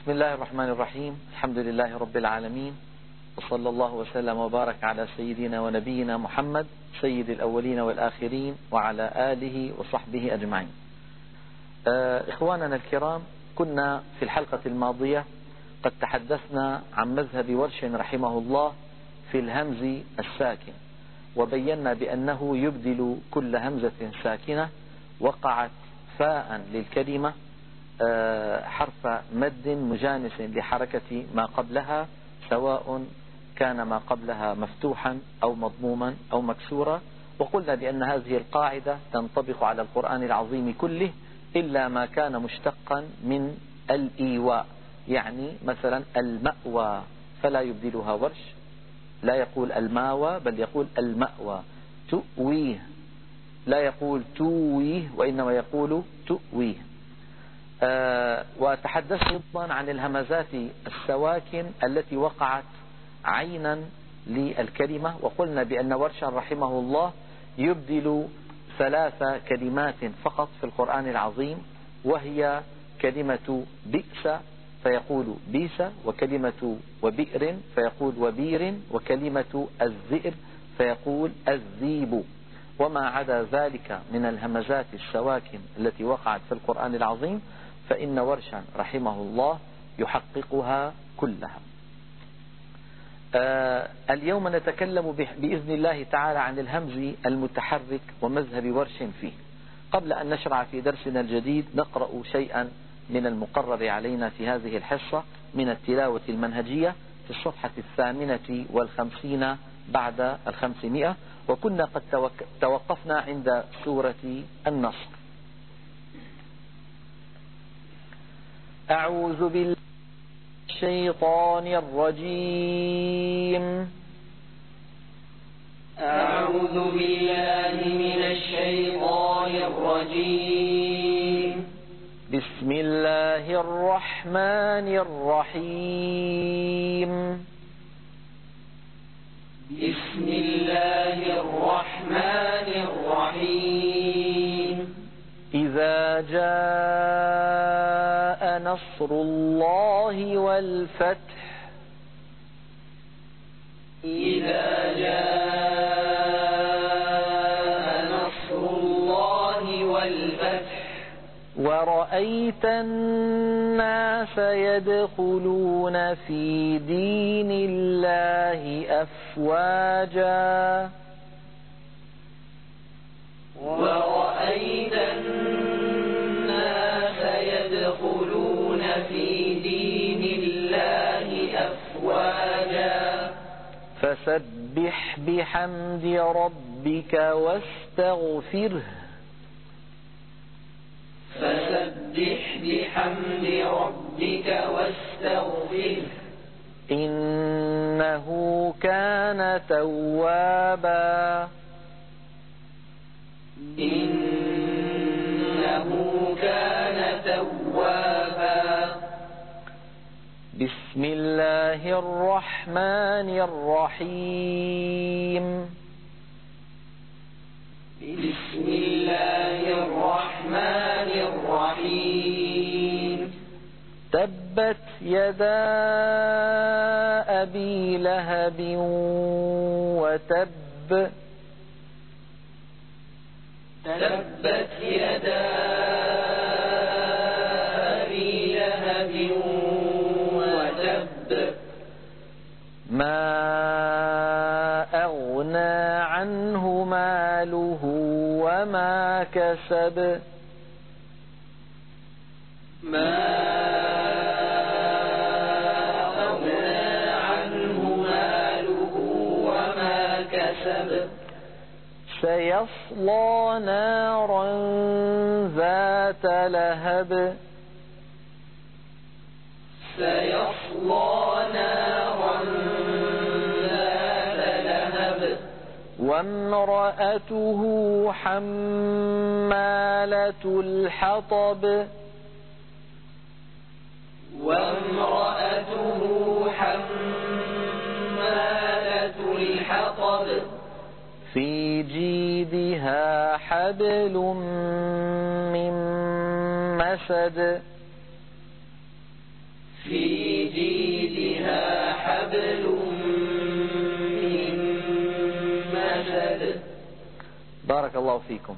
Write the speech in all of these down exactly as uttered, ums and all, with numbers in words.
بسم الله الرحمن الرحيم. الحمد لله رب العالمين، وصلى الله وسلم وبارك على سيدنا ونبينا محمد سيد الأولين والآخرين وعلى آله وصحبه أجمعين. إخواننا الكرام، كنا في الحلقة الماضية قد تحدثنا عن مذهب ورش رحمه الله في الهمز الساكن، وبينا بأنه يبدل كل همزة ساكنة وقعت فاء للكلمة حرف مد مجانس لحركة ما قبلها، سواء كان ما قبلها مفتوحا أو مضموما أو مكسورا. وقلنا بأن هذه القاعدة تنطبق على القرآن العظيم كله إلا ما كان مشتقا من الإيواء، يعني مثلا المأوى فلا يبدلها ورش، لا يقول الماوى بل يقول المأوى. تؤويه لا يقول تويه وإنما يقول تؤويه. أه وتحدثنا أيضا عن الهمزات السواكن التي وقعت عينا للكلمة، وقلنا بأن ورشا رحمه الله يبدل ثلاث كلمات فقط في القرآن العظيم، وهي كلمة بئس فيقول بيس، وكلمة وبئر فيقول وبير، وكلمة الذئب فيقول الذيب. وما عدا ذلك من الهمزات السواكن التي وقعت في القرآن العظيم فإن ورشا رحمه الله يحققها كلها. آه اليوم نتكلم بإذن الله تعالى عن الهمز المتحرك ومذهب ورش فيه. قبل أن نشرع في درسنا الجديد نقرأ شيئا من المقرر علينا في هذه الحصة من التلاوة المنهجية في الصفحة الثامنة والخمسين بعد الخمسمائة، وكنا قد توقفنا عند سورة النصر. أعوذ بالله من الشيطان الرجيم أعوذ بالله من الشيطان الرجيم بسم الله الرحمن الرحيم بسم الله الرحمن الرحيم إذا جاء نصر الله والفتح إذا جاء نصر الله والفتح ورأيت الناس يدخلون في دين الله أفواجا ورأيت الناس يدخلون في دين الله أفواجا فسبح بحمد ربك واستغفره فسبح بحمد ربك واستغفره إنه كان توابا إنه كان توابا بسم الله الرحمن الرحيم بسم الله الرحمن الرحيم تبت يدا أبي لهب وتب تبت يدا أبي لهب وتب ما أغنى عنه ماله وما كسب ما أغنى عنه ماله وما كسب سيصلى نارا ذات لهب سيصلى نارا ذات لهب وامرأته حمالة الحطب وامرأته حمالة الحطب في جيدها حبل من مسد في جيدها حبل من مسد. بارك الله فيكم.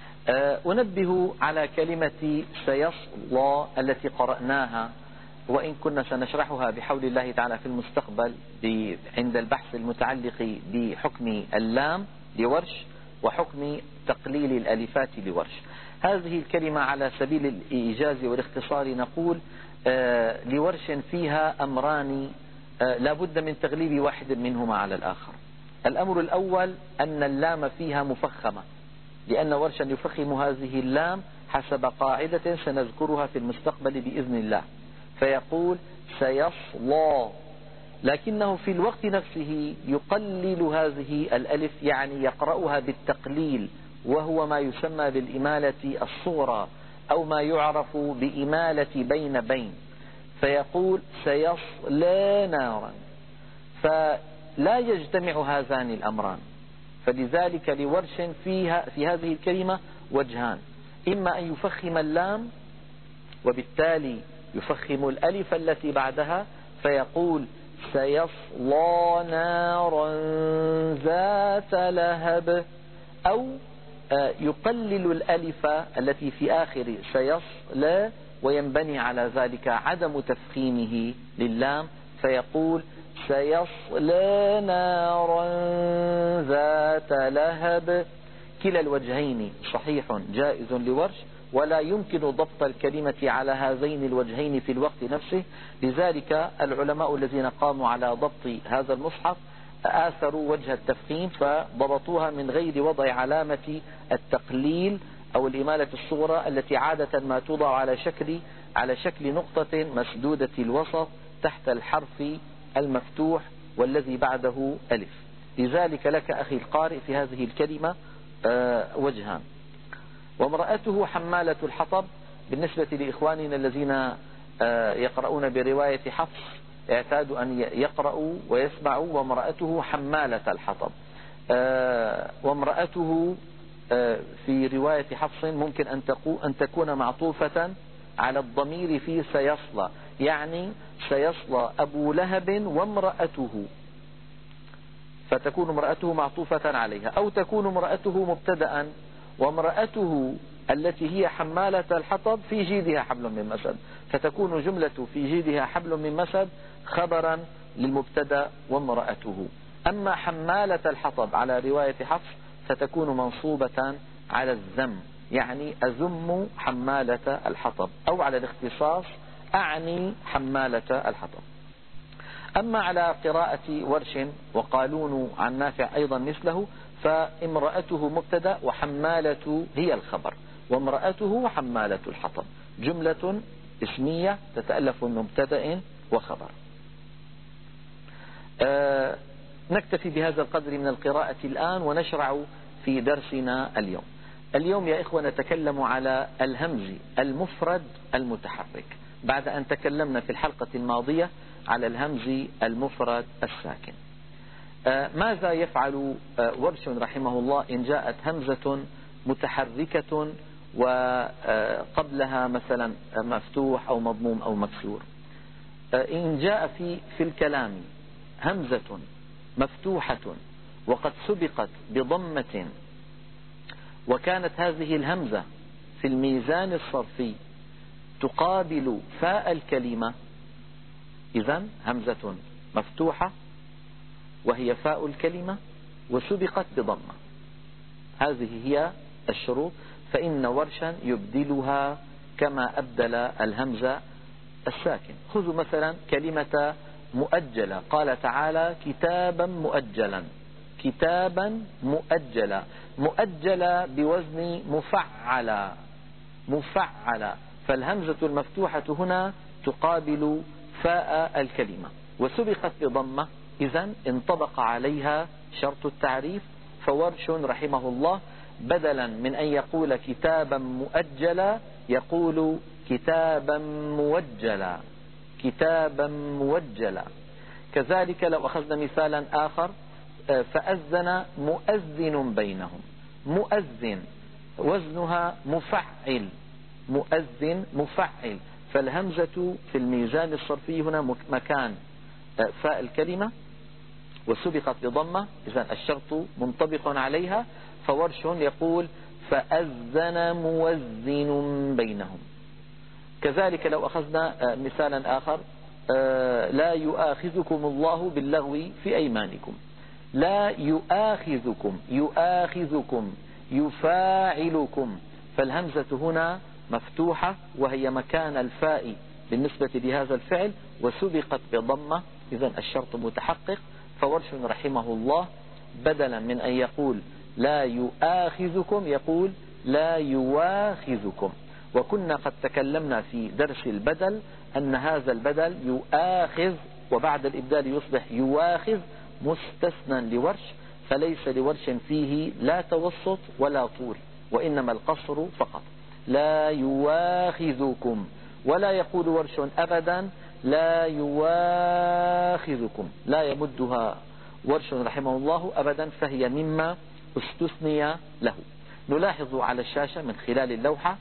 أنبه على كلمة سيصلى التي قرأناها، وإن كنا سنشرحها بحول الله تعالى في المستقبل عند البحث المتعلق بحكم اللام لورش وحكم تقليل الألفات لورش. هذه الكلمة على سبيل الإيجاز والاختصار نقول آه لورش فيها أمران آه لا بد من تغليب واحد منهما على الآخر. الأمر الأول أن اللام فيها مفخمة، لأن ورشا يفخم هذه اللام حسب قاعدة سنذكرها في المستقبل بإذن الله، فيقول سيصلى، لكنه في الوقت نفسه يقلل هذه الألف، يعني يقرأها بالتقليل، وهو ما يسمى بالإمالة الصغرى أو ما يعرف بإمالة بين بين، فيقول سيصلى نارا، فلا يجتمع هذان الأمران. فلذلك لورش فيها في هذه الكلمة وجهان: إما أن يفخم اللام وبالتالي يفخم الألف التي بعدها فيقول سيصلى نارا ذات لهب، أو يقلل الألف التي في آخر سيصلى وينبني على ذلك عدم تفخيمه للام فيقول سيصلى نارا ذات لهب. كلا الوجهين صحيح جائز لورش، ولا يمكن ضبط الكلمة على هذين الوجهين في الوقت نفسه، لذلك العلماء الذين قاموا على ضبط هذا المصحف آثروا وجه التفخيم فضبطوها من غير وضع علامة التقليل أو الإمالة الصغرى التي عادة ما توضع على شكل على شكل نقطة مسدودة الوسط تحت الحرف المفتوح والذي بعده ألف. لذلك لك أخي القارئ في هذه الكلمة وجهان. وامرأته حمالة الحطب، بالنسبة لإخواننا الذين يقرؤون برواية حفص اعتادوا أن يقرأوا ويسمعوا وامرأته حمالة الحطب. وامرأته في رواية حفص ممكن أن تكون معطوفة على الضمير في سيصلى، يعني سيصلى أبو لهب وامرأته، فتكون امرأته معطوفة عليها، أو تكون امرأته مبتدأ وامرأته التي هي حمالة الحطب في جيدها حبل من مسد، فتكون جملة في جيدها حبل من مسد خبرا للمبتدأ وامرأته. أما حمالة الحطب على رواية حفص فتكون منصوبة على الذم، يعني أذم حمالة الحطب، أو على الاختصاص أعني حمالة الحطب. أما على قراءة ورش وقالون عن نافع أيضا مثله، فامرأته مبتدأ وحمالة هي الخبر، وامرأته حمالة الحطب، جملة اسمية تتألف من مبتدأ وخبر. آه نكتفي بهذا القدر من القراءة الآن ونشرع في درسنا اليوم. اليوم يا إخوة نتكلم على الهمز المفرد المتحرك، بعد أن تكلمنا في الحلقة الماضية على الهمز المفرد الساكن. آه ماذا يفعل آه ورش رحمه الله إن جاءت همزة متحركة وقبلها مثلا مفتوح أو مضموم أو مكسور؟ آه إن جاء في في الكلام همزة مفتوحة وقد سبقت بضمة وكانت هذه الهمزة في الميزان الصرفي تقابل فاء الكلمة، إذن همزة مفتوحة وهي فاء الكلمة وسبقت بضمة، هذه هي الشروط، فإن ورشا يبدلها كما أبدل الهمزة الساكن. خذوا مثلا كلمة مؤجلة، قال تعالى كتابا مؤجلا، كتابا مؤجلا، مؤجلا بوزن مفعلا مفعلا، فالهمزة المفتوحة هنا تقابل فاء الكلمة وسبقت بضمة، إذن انطبق عليها شرط التعريف. فورش رحمه الله بدلا من أن يقول كتابا مؤجلا يقول كتابا موجلا، كتابا موجلا. كذلك لو أخذنا مثالا آخر، فأذن مؤذن بينهم، مؤذن وزنها مفعل، مؤذن مفعل، فالهمزة في الميزان الصرفي هنا مكان فاء الكلمة وسبقت بضمة، إذن الشرط منطبق عليها، فورش يقول فأذن موزن بينهم. كذلك لو أخذنا مثالا آخر، لا يؤاخذكم الله باللغو في أيمانكم، لا يؤاخذكم يؤاخذكم يفاعلكم، فالهمزة هنا مفتوحة وهي مكان الفاء بالنسبة لهذا الفعل وسبقت بضمة، إذن الشرط متحقق. فورش رحمه الله بدلا من أن يقول لا يؤاخذكم يقول لا يواخذكم. وكنا قد تكلمنا في درس البدل أن هذا البدل يؤاخذ وبعد الإبدال يصبح يواخذ مستثنى لورش، فليس لورش فيه لا توسط ولا طول وإنما القصر فقط. لا يواخذكم، ولا يقول ورش أبدا لا يواخذكم، لا يمدها ورش رحمه الله أبدا، فهي مما استثني له. نلاحظ على الشاشة من خلال اللوحة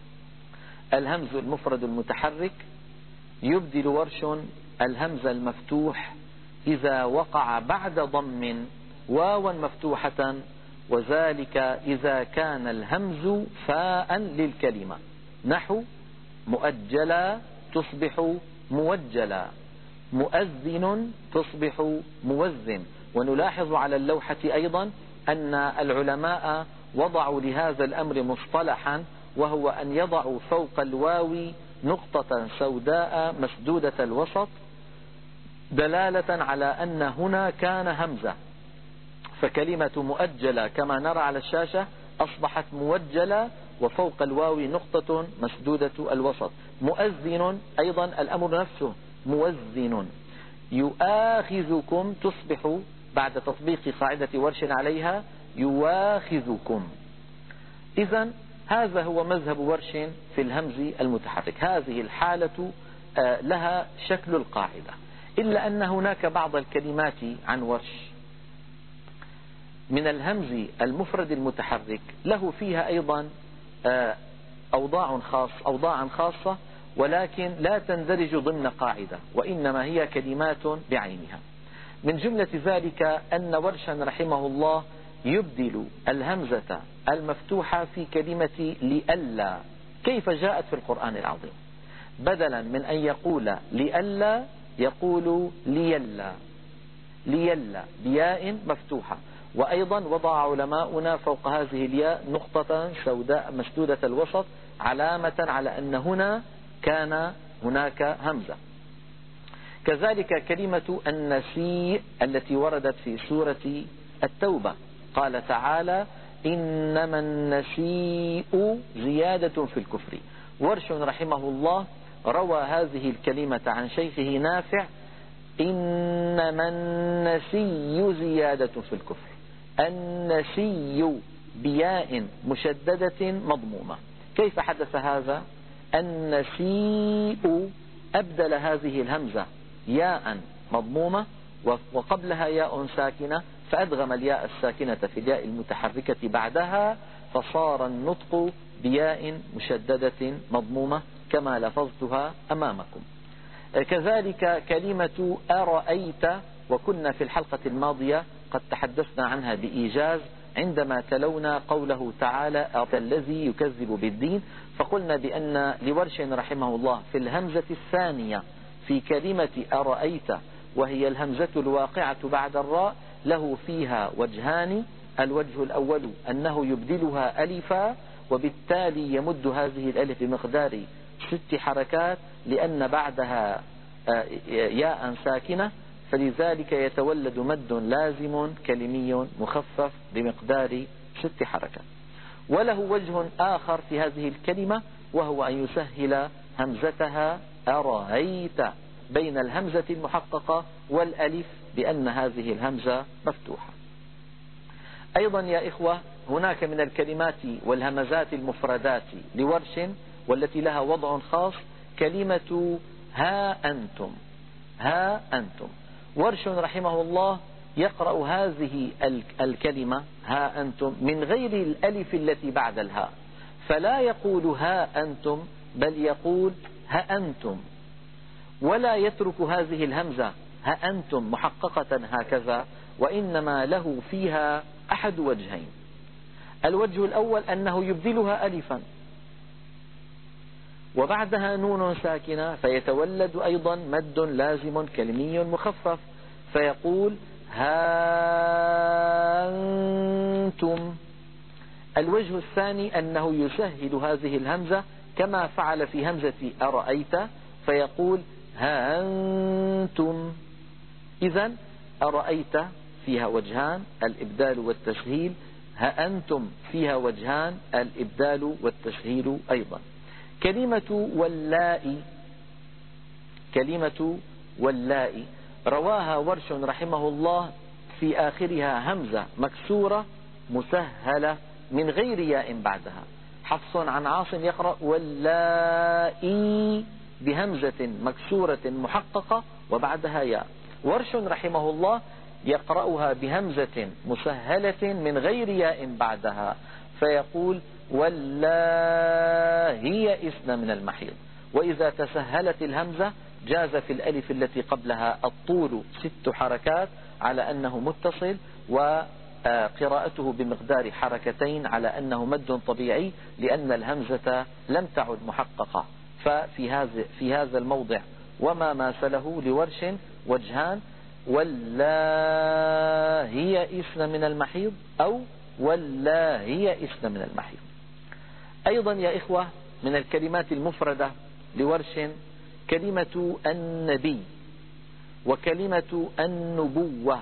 الهمز المفرد المتحرك يبدل ورش الهمز المفتوح إذا وقع بعد ضم واوا مفتوحة، وذلك إذا كان الهمز فاء للكلمة، نحو مؤجلا تصبح موجلا، مؤذن تصبح موزن. ونلاحظ على اللوحة أيضا أن العلماء وضعوا لهذا الأمر مصطلحا، وهو أن يضعوا فوق الواو نقطة سوداء مسدودة الوسط دلالة على أن هنا كان همزة، فكلمة مؤجلة كما نرى على الشاشة أصبحت موجلة وفوق الواو نقطة مسدودة الوسط. مؤذن أيضا الأمر نفسه موزن. يؤاخذكم تصبح بعد تطبيق قاعدة ورش عليها يواخذكم. إذن هذا هو مذهب ورش في الهمز المتحرك. هذه الحالة لها شكل القاعدة، إلا أن هناك بعض الكلمات عن ورش من الهمز المفرد المتحرك له فيها أيضا أوضاع خاص أوضاعا خاصة، ولكن لا تندرج ضمن قاعدة، وإنما هي كلمات بعينها. من جملة ذلك أن ورشا رحمه الله يبدل الهمزة المفتوحة في كلمة لئلا. كيف جاءت في القرآن العظيم؟ بدلا من أن يقول لئلا يقول ليلا، ليلا بياء مفتوحة. وأيضا وضع علماؤنا فوق هذه الياء نقطة سوداء مسدودة الوسط علامة على أن هنا كان هناك همزة. كذلك كلمة النسيء التي وردت في سورة التوبة، قال تعالى إنما النسيء زيادة في الكفر. ورش رحمه الله روى هذه الكلمة عن شيخه نافع إنما النسي زيادة في الكفر. النسي بياء مشددة مضمومة. كيف حدث هذا؟ النسيء أبدل هذه الهمزة ياء مضمومة وقبلها ياء ساكنة، فأدغم الياء الساكنة في الياء المتحركة بعدها، فصار النطق بياء مشددة مضمومة كما لفظتها أمامكم. كذلك كلمة أرأيت، وكنا في الحلقة الماضية قد تحدثنا عنها بإيجاز عندما تلونا قوله تعالى الذي يكذب بالدين، فقلنا بأن لورش رحمه الله في الهمزة الثانية في كلمة أرأيت وهي الهمزة الواقعة بعد الراء له فيها وجهان. الوجه الأول أنه يبدلها ألفا، وبالتالي يمد هذه الألف بمقدار ست حركات لأن بعدها ياء ساكنة، فلذلك يتولد مد لازم كلمي مخفف بمقدار ست حركات. وله وجه آخر في هذه الكلمة، وهو أن يسهل همزتها أرأيت بين الهمزة المحققة والألف بأن هذه الهمزة مفتوحة. أيضا يا إخوة هناك من الكلمات والهمزات المفردات لورش والتي لها وضع خاص كلمة ها أنتم. ها أنتم ورش رحمه الله يقرأ هذه الكلمة ها أنتم من غير الألف التي بعد الهاء، فلا يقول ها أنتم بل يقول ها أنتم، ولا يترك هذه الهمزة ها أنتم محققة هكذا، وإنما له فيها أحد وجهين. الوجه الأول أنه يبدلها ألفا وبعدها نون ساكنة، فيتولد أيضا مد لازم كلمي مخفف، فيقول هانتم. الوجه الثاني أنه يسهل هذه الهمزة كما فعل في همزة أرأيت، فيقول هانتم. إذن أرأيت فيها وجهان الإبدال والتسهيل، هأنتم فيها وجهان الإبدال والتسهيل أيضا. كلمة واللاء، كلمة واللاء رواها ورش رحمه الله في آخرها همزة مكسورة مسهلة من غير ياء بعدها. حفص عن عاصم يقرأ واللائي بهمزة مكسورة محققة وبعدها ياء. ورش رحمه الله يقرأها بهمزة مسهلة من غير ياء بعدها، فيقول واللائي يئسن من المحيض. وإذا تسهلت الهمزة جاز في الألف التي قبلها الطول ست حركات على أنه متصل، وقراءته بمقدار حركتين على أنه مد طبيعي، لأن الهمزة لم تعد محققة. ففي هذا في هذا الموضع وما ماثله لورش وجهان، واللائي يئسن من المحيض أو واللائي يئسن من المحيض. أيضا يا إخوة من الكلمات المفردة لورش كلمة النبي وكلمة النبوة،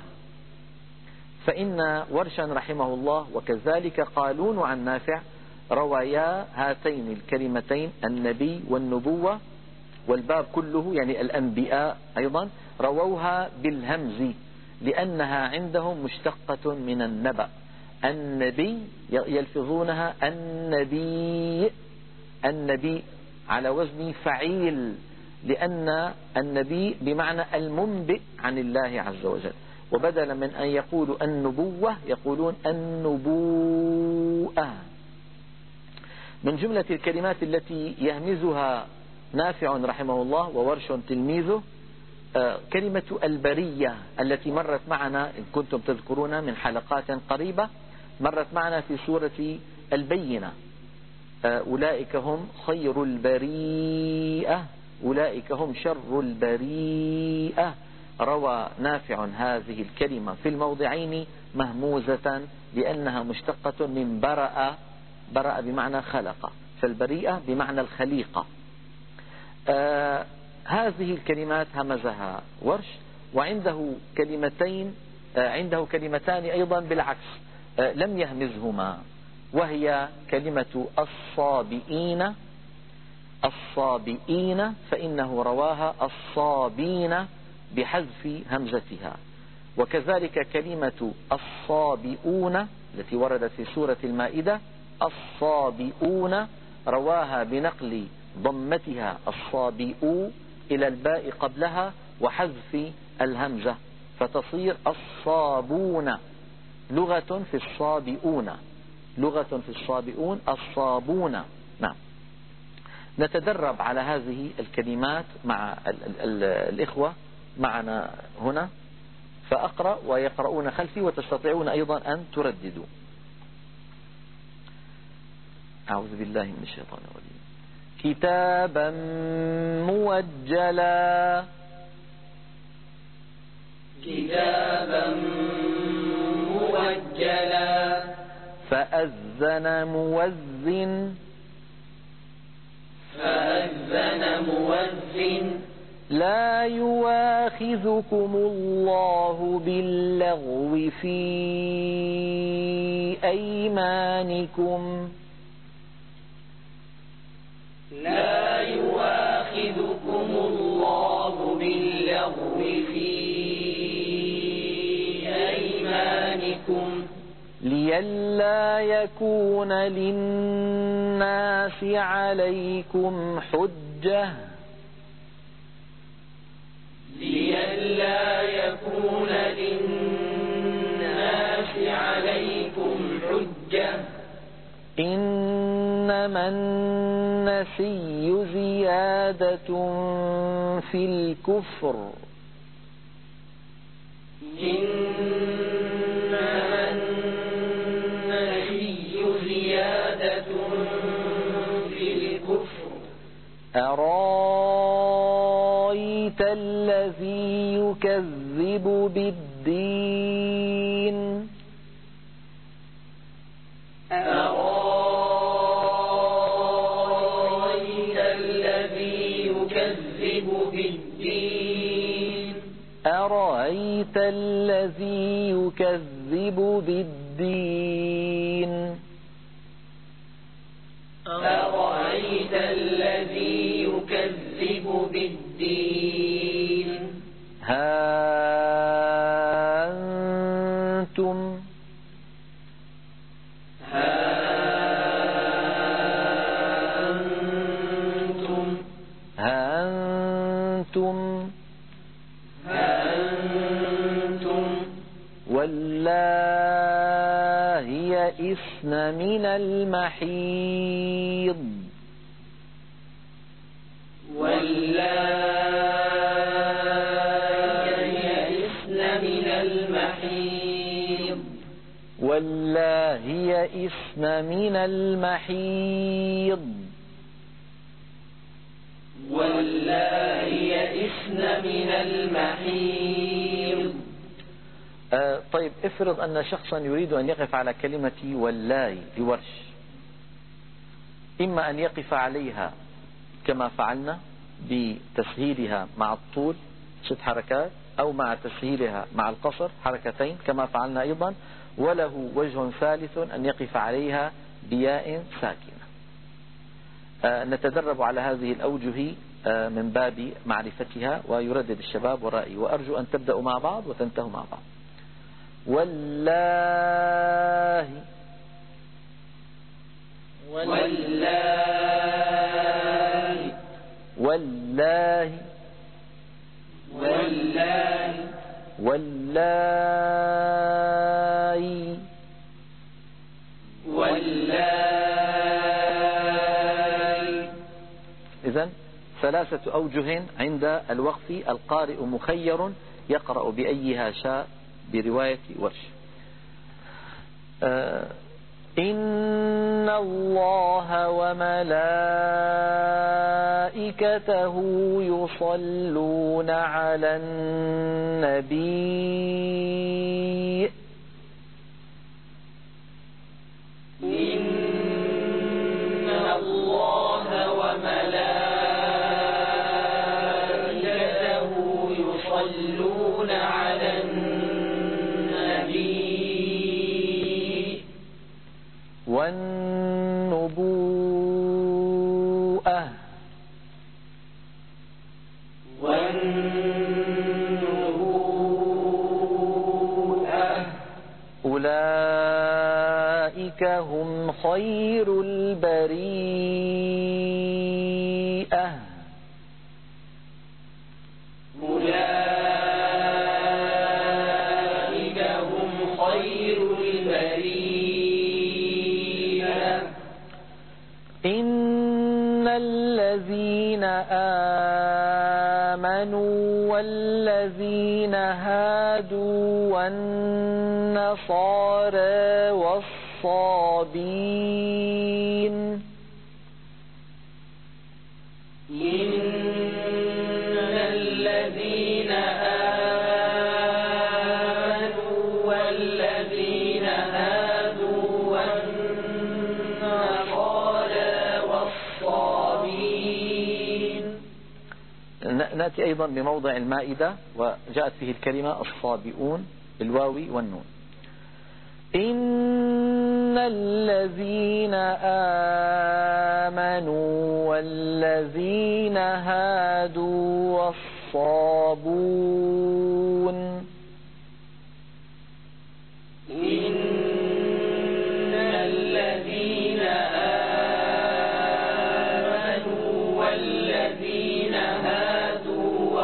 فإن ورشا رحمه الله وكذلك قالون عن نافع روايا هاتين الكلمتين النبي والنبوة، والباب كله يعني الأنبياء أيضا رووها بالهمز لأنها عندهم مشتقة من النبأ. النبي يلفظونها النبي، النبي على وزن فعيل، لأن النبي بمعنى المنبئ عن الله عز وجل، وبدلا من أن يقولوا النبوة يقولون النبوءة. من جملة الكلمات التي يهمزها نافع رحمه الله وورش تلميذه كلمة البرية التي مرت معنا إن كنتم تذكرون من حلقات قريبة، مرت معنا في سورة البينة. أولئك هم خير البريئة، أولئك هم شر البريئة. روى نافع هذه الكلمة في الموضعين مهموزة لأنها مشتقة من برأ، برأ بمعنى خلق، فالبريئة بمعنى الخليقة. آه هذه الكلمات همزها ورش، وعنده كلمتين آه عنده كلمتان أيضا بالعكس آه لم يهمزهما، وهي كلمة الصابئين، الصابئين فإنه رواها الصابين بحذف همزتها. وكذلك كلمة الصابئون التي وردت في سورة المائدة الصابئون رواها بنقل ضمتها الصابئو إلى الباء قبلها وحذف الهمزة فتصير الصابون. لغة في الصابئون، لغة في الصابئون الصابون. نعم. نتدرب على هذه الكلمات مع ال ال ال الإخوة معنا هنا، فأقرأ ويقرؤون خلفي وتستطيعون أيضا أن ترددوا. أعوذ بالله من الشيطان الرجيم. كتابا موجلا، كتابا موجلا. فأذن موذن، فأذن موذن. لا يواخذكم الله باللغو في أيمانكم، لا يواخذكم الله باللغو في أيمانكم، لئلا يكون للناس عليكم حجة، لئلا يكون للناس عليكم حجة. إنما النسي زيادة في الكفر إنما النسي زيادة في الكفر أرأيت الذي يكذب بالدين أرأيت الذي يكذب بالدين أرأيت الذي يكذب بالدين أرأيت الذي يكذب بالدين ها أنتم ها أنتم ها أنتم ها أنتم والله يئسن من المحيض والله يئسن من المحيض والله يئسن من المحيض والله يئسن من المحيض آه طيب افرض أن شخصا يريد أن يقف على كلمة والله لورش، إما أن يقف عليها كما فعلنا بتسهيلها مع الطول ست حركات، أو مع تسهيلها مع القصر حركتين كما فعلنا أيضا، وله وجه ثالث أن يقف عليها بياء ساكنة. آه نتدرب على هذه الأوجه آه من باب معرفتها، ويردد الشباب ورائي، وأرجو أن تبدأوا مع بعض وتنتهوا مع بعض. والله والله والله والله والله والله. إذن ثلاثة أوجه عند الوقف، القارئ مخير يقرأ بأيها شاء برواية ورش. آه إن الله وملائكته يصلون على النبي إن الله وملائكته يصلون على النبي والنبوءة والنبوءة أولئك هم خير البريئة أولئك هم خير البريئة. إن الذين آمنوا والذين هادوا والنصارى والصابين إن الذين آمنوا والذين هادوا والنصارى والصابين. نأتي أيضا بموضع المائدة وجاءت فيه الكلمة الصابئون بالواو والنون. إن الذين آمنوا والذين هادوا والصابون إن الذين آمنوا والذين هادوا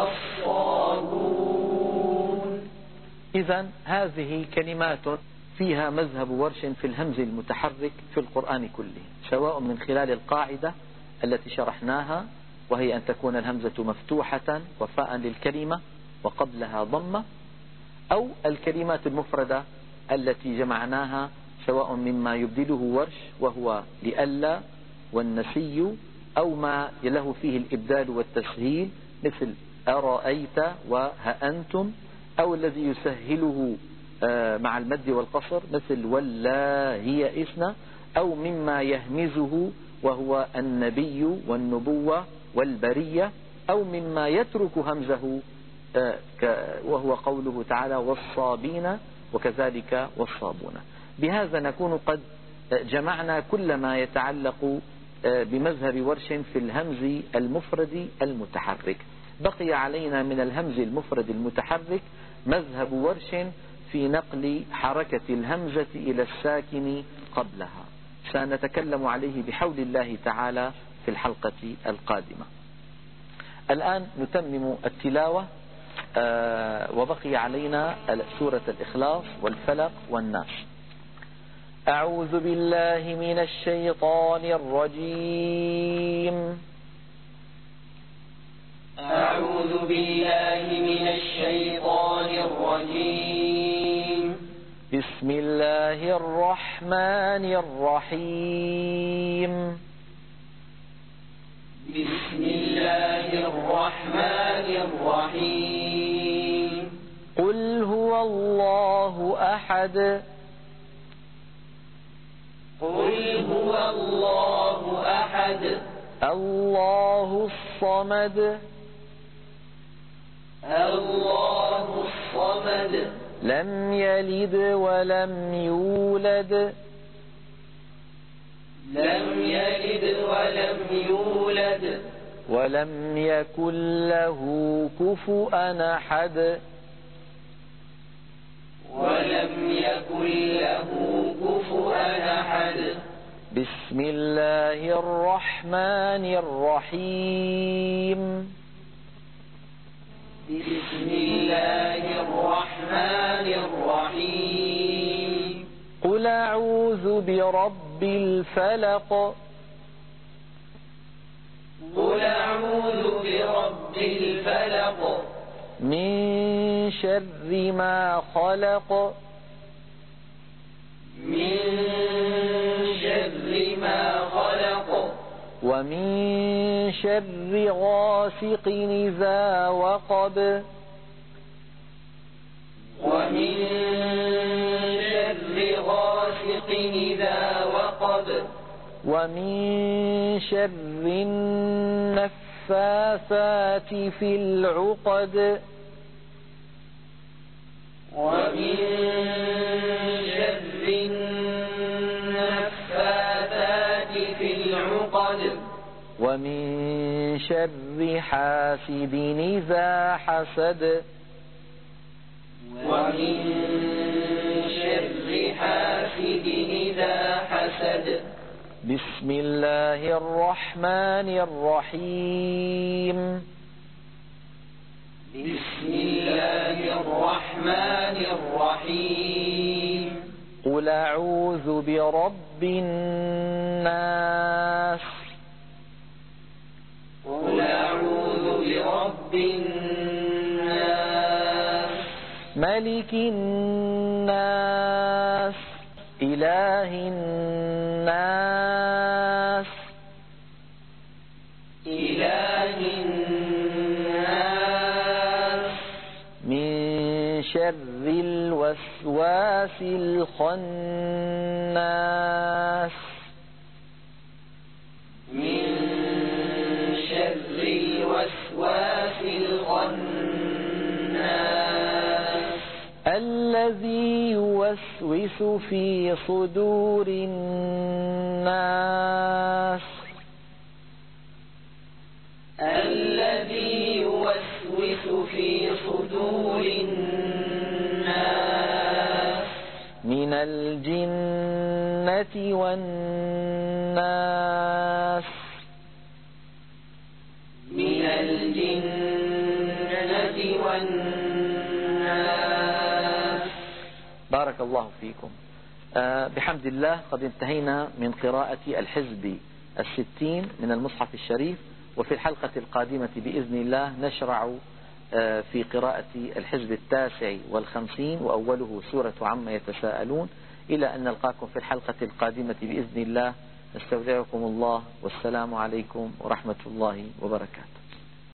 والصابون. إذن هذه كلمات فيها مذهب ورش في الهمز المتحرك في القرآن كله، سواء من خلال القاعدة التي شرحناها، وهي أن تكون الهمزة مفتوحة وفاء للكلمة وقبلها ضمة، أو الكلمات المفردة التي جمعناها سواء مما يبدله ورش وهو لألا والنسي، أو ما له فيه الإبدال والتسهيل مثل أرأيت وهأنتم، أو الذي يسهله مع المد والقصر مثل ولا هي إثنى، أو مما يهمزه وهو النبي والنبوة والبرية، أو مما يترك همزه وهو قوله تعالى والصابين وكذلك والصابون. بهذا نكون قد جمعنا كل ما يتعلق بمذهب ورش في الهمز المفرد المتحرك. بقي علينا من الهمز المفرد المتحرك مذهب ورش في نقل حركة الهمزة إلى الساكن قبلها، سنتكلم عليه بحول الله تعالى في الحلقة القادمة. الآن نتمم التلاوة، وبقي علينا سورة الإخلاص والفلق والناس. أعوذ بالله من الشيطان الرجيم. أعوذ بالله من الشيطان الرجيم. بسم الله الرحمن الرحيم. بسم الله الرحمن الرحيم. قل هو الله أحد. قل هو الله أحد. الله الصمد. الله الصمد. لم يلد ولم يولد. لم يلد ولم يولد. ولم يكن له كفؤا أحد. ولم يكن له كفؤا أحد. بسم الله الرحمن الرحيم. بسم الله الرحمن الرحيم. قل أعوذ برب الفلق. قل أعوذ برب الفلق. من شر ما خلق. من شر ما خلق. ومن شر غاسق إذا وقب. ومن شر غاسق إذا وقب. ومن شر النفاثات في العقد. ومن شر النفاثات في العقد. ومن شر حاسد إذا حسد. ومن شر حاسد إذا حسد. بسم الله الرحمن الرحيم. بسم الله الرحمن الرحيم. قل أعوذ برب الناس. قل أعوذ برب الناس. ملك الناس. إله الناس. إله الناس. من شر الوسواس الخناس. من شر الوسواس الخناس. الذي يوسوس في صدور الناس. الذي يوسوس في صدور الناس. من الجنة والناس. من الجنة والناس. بارك الله فيكم. آه بحمد الله قد انتهينا من قراءة الحزب الستين من المصحف الشريف. وفي الحلقة القادمة بإذن الله نشرع في قراءة الحزب التاسع والخمسين وأوله سورة عما يتساءلون. إلى أن نلقاكم في الحلقة القادمة بإذن الله، نستودعكم الله، والسلام عليكم ورحمة الله وبركاته.